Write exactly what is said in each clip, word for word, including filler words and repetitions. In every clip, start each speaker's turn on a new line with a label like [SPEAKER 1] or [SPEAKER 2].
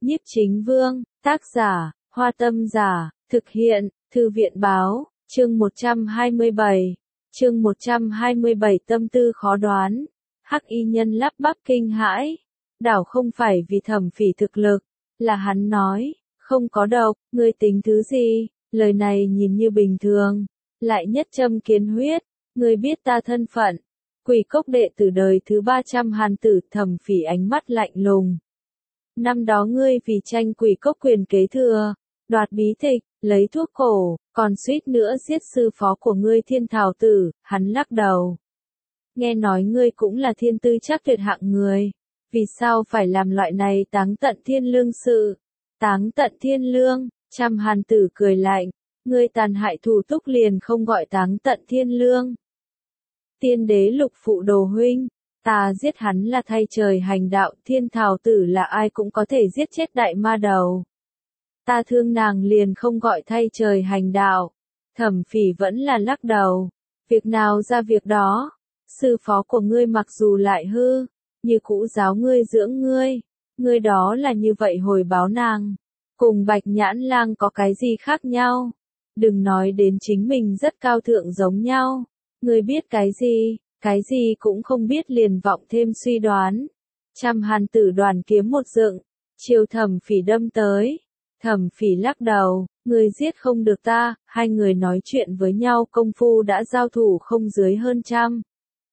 [SPEAKER 1] Nhiếp Chính Vương, tác giả, Hoa Tâm Giả, thực hiện, Thư viện Báo, chương một trăm hai mươi bảy. Chương một trăm hai mươi bảy tâm tư khó đoán. Hắc y nhân lắp bắp kinh hãi. Đảo không phải vì Thẩm Phỉ thực lực, là hắn nói, không có độc, ngươi tính thứ gì? Lời này nhìn như bình thường, lại nhất châm kiến huyết. Ngươi biết ta thân phận. Quỷ cốc đệ tử đời thứ ba trăm Hàn tử. Thẩm Phỉ ánh mắt lạnh lùng. Năm đó ngươi vì tranh quỷ cốc quyền kế thừa, đoạt bí tịch, lấy thuốc cổ, còn suýt nữa giết sư phó của ngươi Thiên Thảo Tử. Hắn lắc đầu. Nghe nói ngươi cũng là thiên tư chắc tuyệt hạng người, vì sao phải làm loại này táng tận thiên lương sự? Táng tận thiên lương, Trăm Hàn tử cười lạnh, ngươi tàn hại thủ túc liền không gọi táng tận thiên lương. Tiên đế Lục phụ đồ huynh, ta giết hắn là thay trời hành đạo. Thiên Thảo Tử là ai cũng có thể giết chết đại ma đầu. Ta thương nàng liền không gọi thay trời hành đạo. Thẩm Phỉ vẫn là lắc đầu. Việc nào ra việc đó. Sư phó của ngươi mặc dù lại hư, như cũ giáo ngươi dưỡng ngươi. Ngươi đó là như vậy hồi báo nàng. Cùng Bạch Nhãn Lang có cái gì khác nhau? Đừng nói đến chính mình rất cao thượng giống nhau. Ngươi biết cái gì? Cái gì cũng không biết liền vọng thêm suy đoán. Trăm Hàn tử đoàn kiếm một dựng, chiều Thẩm Phỉ đâm tới. Thẩm Phỉ lắc đầu, ngươi giết không được ta. Hai người nói chuyện với nhau công phu đã giao thủ không dưới hơn trăm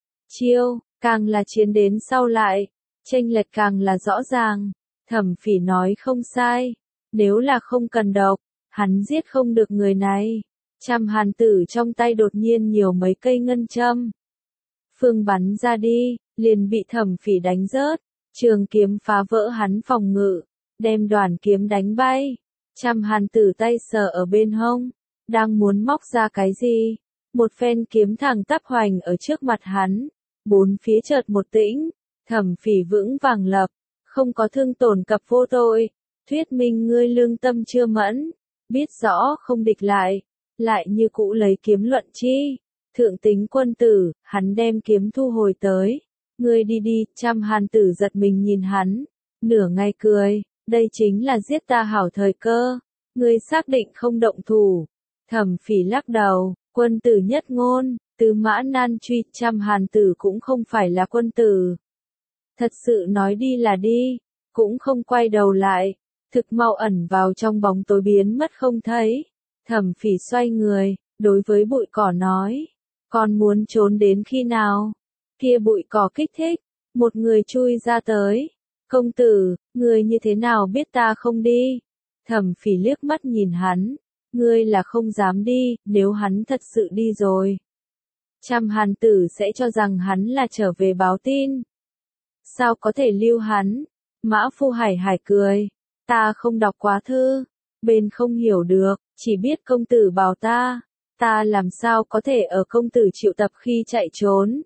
[SPEAKER 1] chiêu, càng là chiến đến sau lại, chênh lệch càng là rõ ràng. Thẩm Phỉ nói không sai, nếu là không cần độc, hắn giết không được người này. Trăm Hàn tử trong tay đột nhiên nhiều mấy cây ngân châm. Phương bắn ra đi, liền bị Thẩm Phỉ đánh rớt, trường kiếm phá vỡ hắn phòng ngự, đem đoàn kiếm đánh bay. Trăm Hàn tử tay sờ ở bên hông, đang muốn móc ra cái gì, một phen kiếm thẳng tắp hoành ở trước mặt hắn, bốn phía chợt một tĩnh. Thẩm Phỉ vững vàng lập, không có thương tổn cập vô tội, thuyết minh ngươi lương tâm chưa mẫn, biết rõ không địch lại, lại như cũ lấy kiếm luận chi. Thượng tính quân tử, hắn đem kiếm thu hồi tới. Ngươi đi đi. Trăm Hàn tử giật mình nhìn hắn, nửa ngày cười, đây chính là giết ta hảo thời cơ. Ngươi xác định không động thủ? Thẩm Phỉ lắc đầu, quân tử nhất ngôn, tứ mã nan truy. Trăm Hàn tử cũng không phải là quân tử. Thật sự nói đi là đi, cũng không quay đầu lại, thực mau ẩn vào trong bóng tối biến mất không thấy. Thẩm Phỉ xoay người, đối với bụi cỏ nói, còn muốn trốn đến khi nào? Kia bụi cỏ kích thích, một người chui ra tới. Công tử, ngươi như thế nào biết ta không đi? Thẩm Phỉ liếc mắt nhìn hắn, ngươi là không dám đi, nếu hắn thật sự đi rồi. Trăm Hàn tử sẽ cho rằng hắn là trở về báo tin. Sao có thể lưu hắn? Mã Phu Hải Hải cười, ta không đọc quá thư, bên không hiểu được, chỉ biết công tử bảo ta, ta làm sao có thể ở công tử triệu tập khi chạy trốn.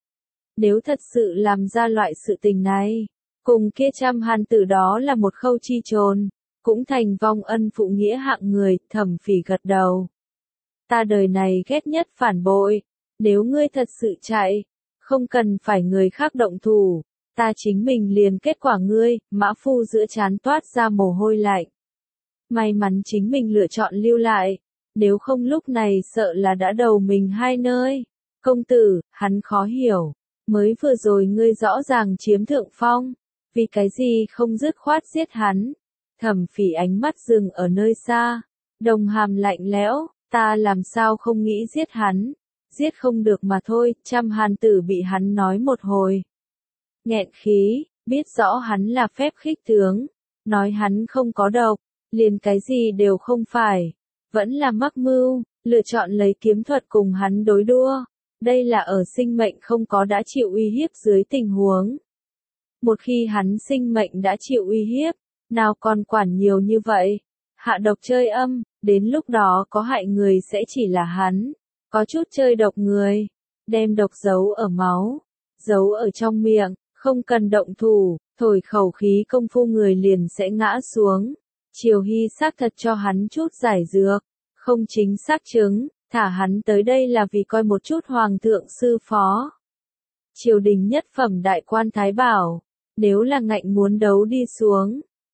[SPEAKER 1] Nếu thật sự làm ra loại sự tình này, cùng kia Trăm Hàn tử đó là một khâu chi trồn, cũng thành vong ân phụ nghĩa hạng người. Thẩm Phỉ gật đầu. Ta đời này ghét nhất phản bội, nếu ngươi thật sự chạy, không cần phải người khác động thủ, ta chính mình liền kết quả ngươi. Mã Phu giữa trán toát ra mồ hôi lạnh. May mắn chính mình lựa chọn lưu lại, nếu không lúc này sợ là đã đầu mình hai nơi. Công tử, hắn khó hiểu, mới vừa rồi ngươi rõ ràng chiếm thượng phong, vì cái gì không dứt khoát giết hắn? Thẩm Phỉ ánh mắt dừng ở nơi xa, đồng hàm lạnh lẽo, ta làm sao không nghĩ giết hắn, giết không được mà thôi. Trăm Hàn tử bị hắn nói một hồi, nghẹn khí, biết rõ hắn là phép khích tướng, nói hắn không có độc, liền cái gì đều không phải, vẫn là mắc mưu, lựa chọn lấy kiếm thuật cùng hắn đối đua. Đây là ở sinh mệnh không có đã chịu uy hiếp dưới tình huống. Một khi hắn sinh mệnh đã chịu uy hiếp, nào còn quản nhiều như vậy, hạ độc chơi âm, đến lúc đó có hại người sẽ chỉ là hắn. Có chút chơi độc người, đem độc giấu ở máu, giấu ở trong miệng, không cần động thủ, thổi khẩu khí công phu người liền sẽ ngã xuống. Triều Hy xác thật cho hắn chút giải dược, không chính xác chứng, thả hắn tới đây là vì coi một chút hoàng thượng sư phó. Triều đình nhất phẩm đại quan Thái Bảo, nếu là ngạnh muốn đấu đi xuống,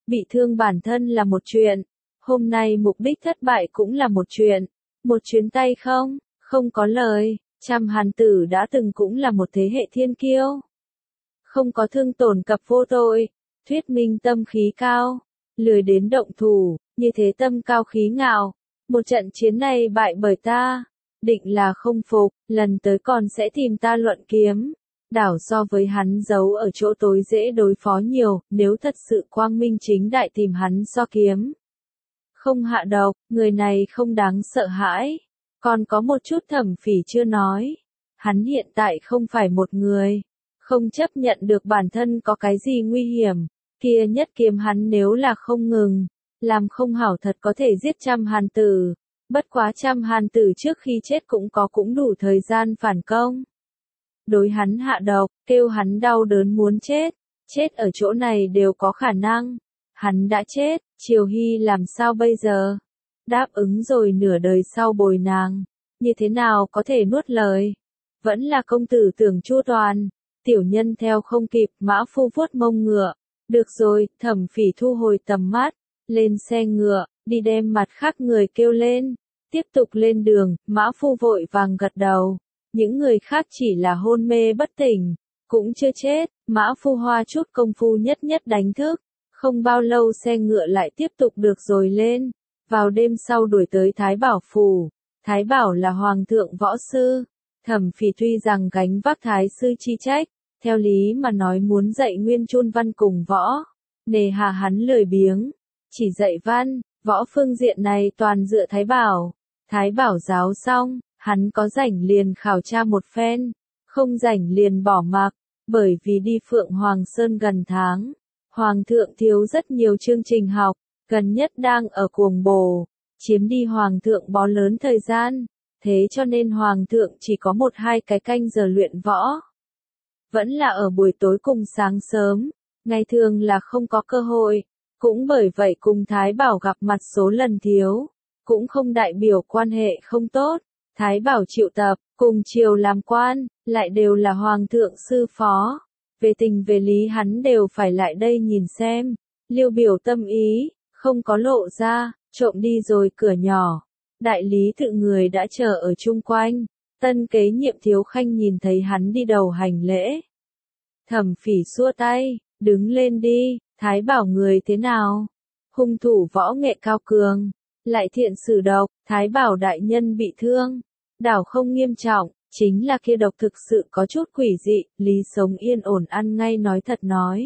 [SPEAKER 1] Bị thương bản thân là một chuyện, hôm nay mục đích thất bại cũng là một chuyện. Một chuyến tay không, không có lời, trăm hàn tử đã từng cũng là một thế hệ thiên kiêu. Không có thương tổn cập vô tội, thuyết minh tâm khí cao, lười đến động thủ, như thế tâm cao khí ngạo. Một trận chiến này bại bởi ta, định là không phục, lần tới còn sẽ tìm ta luận kiếm. Đảo so với hắn giấu ở chỗ tối dễ đối phó nhiều, nếu thật sự quang minh chính đại tìm hắn so kiếm. Không hạ độc, người này không đáng sợ hãi. Còn có một chút Thẩm Phỉ chưa nói. Hắn hiện tại không phải một người. Không chấp nhận được bản thân có cái gì nguy hiểm. Kia nhất kiếm hắn nếu là không ngừng. Làm không hảo thật có thể giết trăm hàn tử. Bất quá trăm hàn tử trước khi chết cũng có cũng đủ thời gian phản công. Đối hắn hạ độc, kêu hắn đau đớn muốn chết. Chết ở chỗ này đều có khả năng. Hắn đã chết, Triều Hy làm sao bây giờ? Đáp ứng rồi nửa đời sau bồi nàng. Như thế nào có thể nuốt lời? Vẫn là công tử tưởng chu toàn. Tiểu nhân theo không kịp, Mã Phu vuốt mông ngựa. Được rồi, Thẩm Phỉ thu hồi tầm mắt. Lên xe ngựa, đi đem mặt khác người kêu lên. Tiếp tục lên đường, Mã Phu vội vàng gật đầu. Những người khác chỉ là hôn mê bất tỉnh. Cũng chưa chết, Mã Phu hoa chút công phu nhất nhất đánh thức. Không bao lâu xe ngựa lại tiếp tục được rồi lên. Vào đêm sau đuổi tới Thái Bảo Phủ. Thái Bảo là hoàng thượng võ sư. Thẩm Phỉ tuy rằng gánh vác thái sư chi trách, theo lý mà nói muốn dạy nguyên chun văn cùng võ. Nề hà hắn lười biếng, chỉ dạy văn, võ phương diện này toàn dựa Thái Bảo. Thái Bảo giáo xong, hắn có rảnh liền khảo tra một phen, không rảnh liền bỏ mặc, bởi vì đi Phượng Hoàng Sơn gần tháng. Hoàng thượng thiếu rất nhiều chương trình học, gần nhất đang ở cuồng bồ, chiếm đi hoàng thượng bó lớn thời gian, thế cho nên hoàng thượng chỉ có một hai cái canh giờ luyện võ. Vẫn là ở buổi tối cùng sáng sớm, ngày thường là không có cơ hội, cũng bởi vậy cùng Thái Bảo gặp mặt số lần thiếu, cũng không đại biểu quan hệ không tốt. Thái Bảo triệu tập, cùng triều làm quan, lại đều là hoàng thượng sư phó. Về tình về lý hắn đều phải lại đây nhìn xem, liêu biểu tâm ý, không có lộ ra, trộm đi rồi cửa nhỏ. Đại lý tự người đã chờ ở chung quanh, tân kế nhiệm Thiếu Khanh nhìn thấy hắn đi đầu hành lễ. Thẩm Phỉ xua tay, đứng lên đi, Thái Bảo người thế nào? Hung thủ võ nghệ cao cường, lại thiện sử độc, Thái Bảo đại nhân bị thương, đảo không nghiêm trọng. Chính là kia độc thực sự có chút quỷ dị, Lý Sống yên ổn ăn ngay nói thật nói.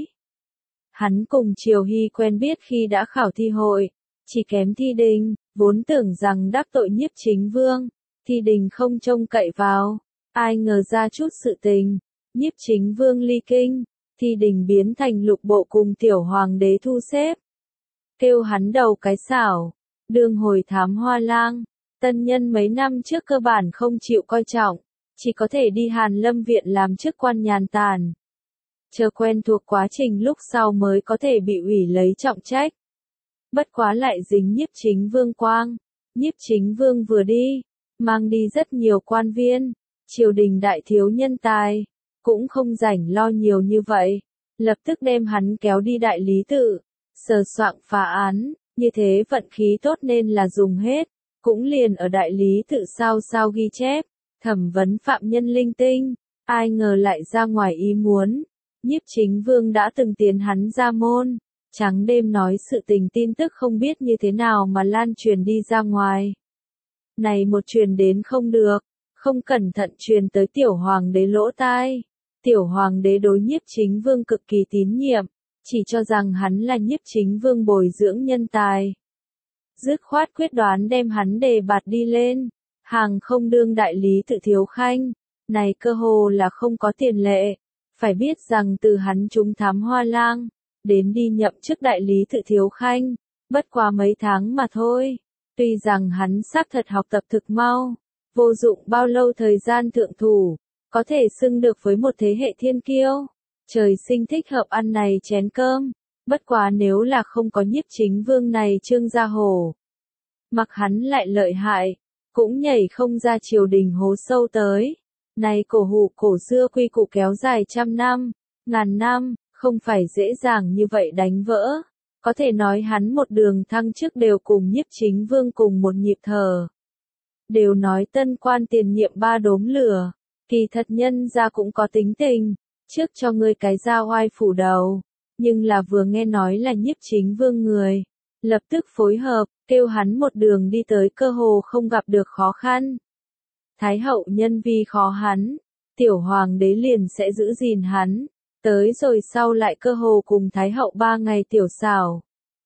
[SPEAKER 1] Hắn cùng Triều Hy quen biết khi đã khảo thi hội, chỉ kém thi đình, vốn tưởng rằng đắc tội Nhiếp Chính Vương, thi đình không trông cậy vào, ai ngờ ra chút sự tình, Nhiếp Chính Vương ly kinh, thi đình biến thành lục bộ cùng tiểu hoàng đế thu xếp. Kêu hắn đầu cái xảo, đường hồi thám hoa lang, tân nhân mấy năm trước cơ bản không chịu coi trọng. Chỉ có thể đi Hàn Lâm Viện làm chức quan nhàn tản. Chờ quen thuộc quá trình lúc sau mới có thể bị ủy lấy trọng trách. Bất quá lại dính Nhiếp Chính Vương quang. Nhiếp Chính Vương vừa đi, mang đi rất nhiều quan viên, triều đình đại thiếu nhân tài, cũng không rảnh lo nhiều như vậy. Lập tức đem hắn kéo đi đại lý tự, sờ soạng phá án, như thế vận khí tốt nên là dùng hết, cũng liền ở đại lý tự sao sao ghi chép. Thẩm vấn phạm nhân linh tinh, ai ngờ lại ra ngoài ý muốn. Nhiếp Chính Vương đã từng tiến hắn ra môn, trắng đêm nói sự tình tin tức không biết như thế nào mà lan truyền đi ra ngoài. Này một truyền đến không được, không cẩn thận truyền tới tiểu hoàng đế lỗ tai. Tiểu hoàng đế đối Nhiếp Chính Vương cực kỳ tín nhiệm, chỉ cho rằng hắn là Nhiếp Chính Vương bồi dưỡng nhân tài. Dứt khoát quyết đoán đem hắn đề bạt đi lên. Hàng không đương đại lý tự Thiếu Khanh, này cơ hồ là không có tiền lệ. Phải biết rằng từ hắn trúng thám hoa lang, đến đi nhậm chức đại lý tự Thiếu Khanh, bất quá mấy tháng mà thôi. Tuy rằng hắn xác thật học tập thực mau, vô dụng bao lâu thời gian thượng thủ, có thể xưng được với một thế hệ thiên kiêu. Trời sinh thích hợp ăn này chén cơm, bất quá nếu là không có Nhiếp Chính Vương này Trương Gia Hổ, mặc hắn lại lợi hại, cũng nhảy không ra triều đình hố sâu tới. Này cổ hủ cổ xưa quy củ kéo dài trăm năm, ngàn năm, không phải dễ dàng như vậy đánh vỡ. Có thể nói hắn một đường thăng chức đều cùng Nhiếp Chính Vương cùng một nhịp thở. Đều nói tân quan tiền nhiệm ba đốm lửa, kỳ thật nhân ra cũng có tính tình, trước cho ngươi cái ra oai phủ đầu, nhưng là vừa nghe nói là Nhiếp Chính Vương người, lập tức phối hợp, kêu hắn một đường đi tới cơ hồ không gặp được khó khăn. Thái hậu nhân vì khó hắn, tiểu hoàng đế liền sẽ giữ gìn hắn, tới rồi sau lại cơ hồ cùng Thái hậu ba ngày tiểu xảo.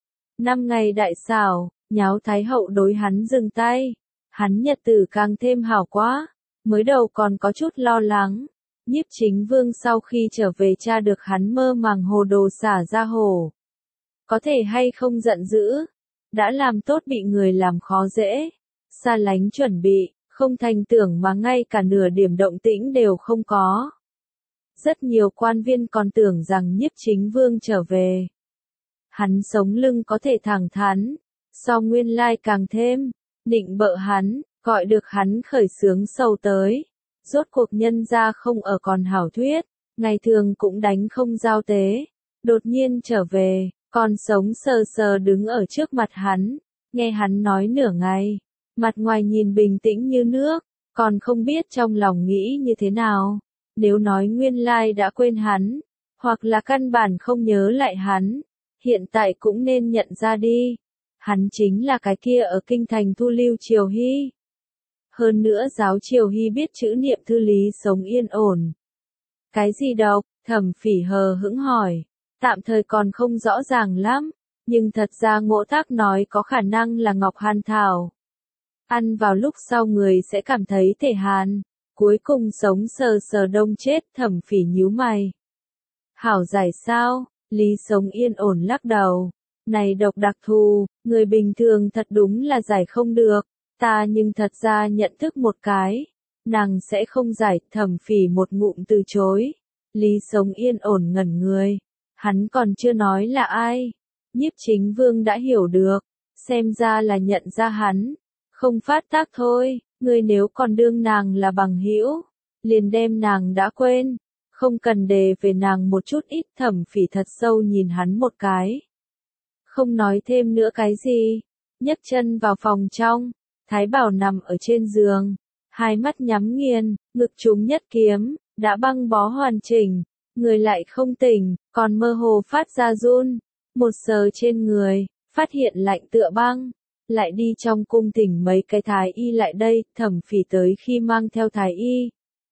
[SPEAKER 1] Năm ngày đại xảo, nháo Thái hậu đối hắn dừng tay, hắn nhật tử càng thêm hảo quá, mới đầu còn có chút lo lắng. Nhiếp Chính Vương sau khi trở về tra được hắn mơ màng hồ đồ xả ra hồ. Có thể hay không giận dữ, đã làm tốt bị người làm khó dễ, xa lánh chuẩn bị, không thành tưởng mà ngay cả nửa điểm động tĩnh đều không có. Rất nhiều quan viên còn tưởng rằng Nhiếp Chính Vương trở về. Hắn sống lưng có thể thẳng thắn, so nguyên lai càng thêm, định bợ hắn, gọi được hắn khởi sướng sầu tới. Rốt cuộc nhân ra không ở còn hảo thuyết, ngày thường cũng đánh không giao tế, đột nhiên trở về, còn sống sờ sờ đứng ở trước mặt hắn, nghe hắn nói nửa ngày, mặt ngoài nhìn bình tĩnh như nước, còn không biết trong lòng nghĩ như thế nào, nếu nói nguyên lai đã quên hắn, hoặc là căn bản không nhớ lại hắn, hiện tại cũng nên nhận ra đi, hắn chính là cái kia ở kinh thành thu lưu Triều Hy. Hơn nữa giáo Triều Hy biết chữ niệm thư lý sống yên ổn. Cái gì độc? Thẩm Phỉ hờ hững hỏi. Tạm thời còn không rõ ràng lắm, nhưng thật ra Ngỗ Thác nói có khả năng là Ngọc Hàn Thảo. Ăn vào lúc sau người sẽ cảm thấy thể hàn, cuối cùng sống sờ sờ đông chết. Thẩm Phỉ nhíu mày. Hảo giải sao? Lý sống yên ổn lắc đầu. Này độc đặc thù, người bình thường thật đúng là giải không được. Ta nhưng thật ra nhận thức một cái, nàng sẽ không giải. Thẩm Phỉ một ngụm từ chối. Lý sống yên ổn ngẩn người, hắn còn chưa nói là ai. Nhiếp Chính Vương đã hiểu được, xem ra là nhận ra hắn, không phát tác thôi. Ngươi nếu còn đương nàng là bằng hữu, liền đem nàng đã quên, không cần đề về nàng một chút ít. Thẩm Phỉ thật sâu nhìn hắn một cái, không nói thêm nữa cái gì, nhấc chân vào phòng trong. Thái Bảo nằm ở trên giường, hai mắt nhắm nghiền, ngực trúng nhất kiếm, đã băng bó hoàn chỉnh, người lại không tỉnh, còn mơ hồ phát ra run. Một sờ trên người, phát hiện lạnh tựa băng, lại đi trong cung thỉnh mấy cái thái y lại đây. Thẩm Phỉ tới khi mang theo thái y.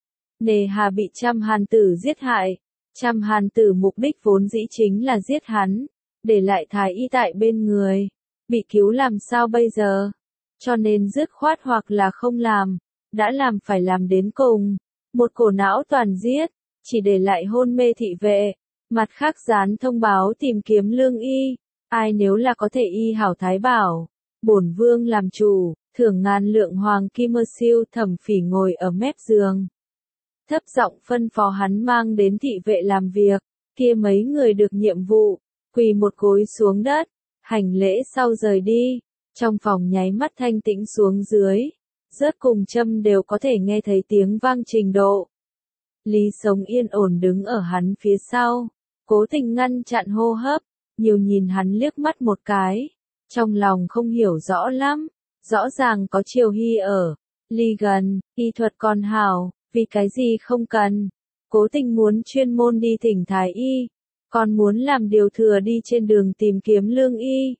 [SPEAKER 1] Nề hà bị Trăm Hàn Tử giết hại, Trăm Hàn Tử mục đích vốn dĩ chính là giết hắn, để lại thái y tại bên người, bị cứu làm sao bây giờ? Cho nên dứt khoát hoặc là không làm, đã làm phải làm đến cùng, một cổ não toàn giết, chỉ để lại hôn mê thị vệ, mặt khác dán thông báo tìm kiếm lương y, ai nếu là có thể y hảo Thái Bảo, bổn vương làm chủ, thưởng ngàn lượng hoàng kim mơ siêu. Thẩm Phỉ ngồi ở mép giường, thấp giọng phân phó hắn mang đến thị vệ làm việc, kia mấy người được nhiệm vụ, quỳ một gối xuống đất, hành lễ sau rời đi. Trong phòng nháy mắt thanh tĩnh xuống dưới, rớt cùng châm đều có thể nghe thấy tiếng vang trình độ. Lý sống yên ổn đứng ở hắn phía sau, cố tình ngăn chặn hô hấp, nhiều nhìn hắn liếc mắt một cái, trong lòng không hiểu rõ lắm, rõ ràng có Triều Hy ở, ly gần, y thuật còn hảo, vì cái gì không cần, cố tình muốn chuyên môn đi thỉnh thái y, còn muốn làm điều thừa đi trên đường tìm kiếm lương y.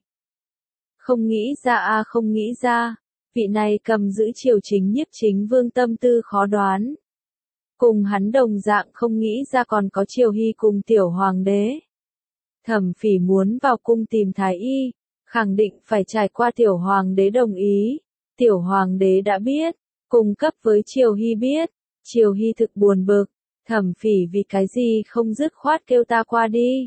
[SPEAKER 1] Không nghĩ ra a à không nghĩ ra, vị này cầm giữ triều chính Nhiếp Chính Vương tâm tư khó đoán. Cùng hắn đồng dạng không nghĩ ra còn có Triều Hy cùng tiểu hoàng đế. Thẩm Phỉ muốn vào cung tìm thái y, khẳng định phải trải qua tiểu hoàng đế đồng ý. Tiểu hoàng đế đã biết, cung cấp với Triều Hy biết, Triều Hy thực buồn bực, Thẩm Phỉ vì cái gì không dứt khoát kêu ta qua đi.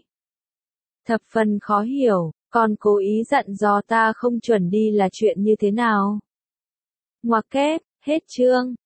[SPEAKER 1] Thập phần khó hiểu, còn cố ý dặn dò ta không chuẩn đi là chuyện như thế nào. Ngoặc kép, hết chương.